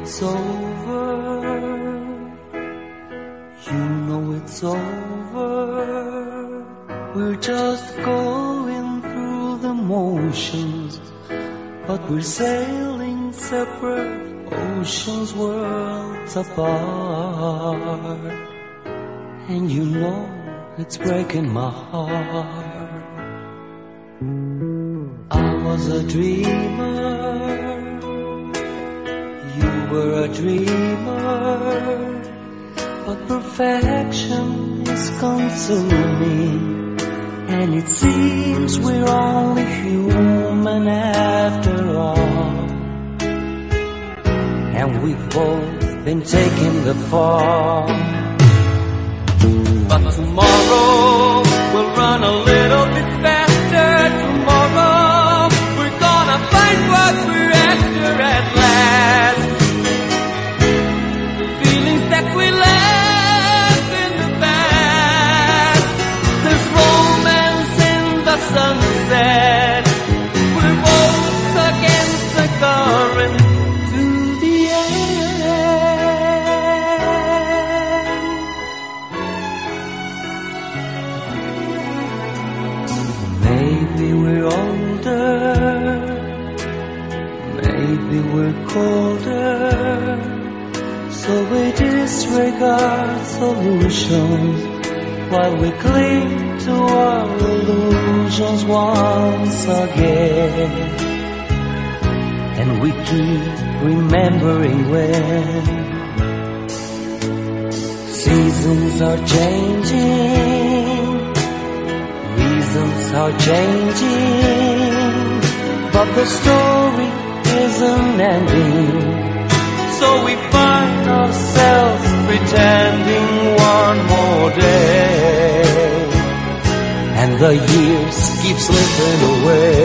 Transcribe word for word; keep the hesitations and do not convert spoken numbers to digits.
it's over. You know it's over. We're just going through the motions, but we're sailing separate oceans, worlds apart. And you know it's breaking my heart. I was a dreamer, you were a dreamer, but perfection is consuming, and it seems we're only human after all. And we've both been taking the fall. But tomorrow we'll run a little bit faster. Tomorrow we're gonna find what we're after at last. The feelings that we left in the past. There's romance in the sunset. We're both against the current. Maybe we're older, maybe we're colder, so we disregard solutions while we cling to our illusions once again. And we keep remembering when seasons are changing, seasons are changing, but the story isn't ending. So we find ourselves pretending one more day, and the years keep slipping away.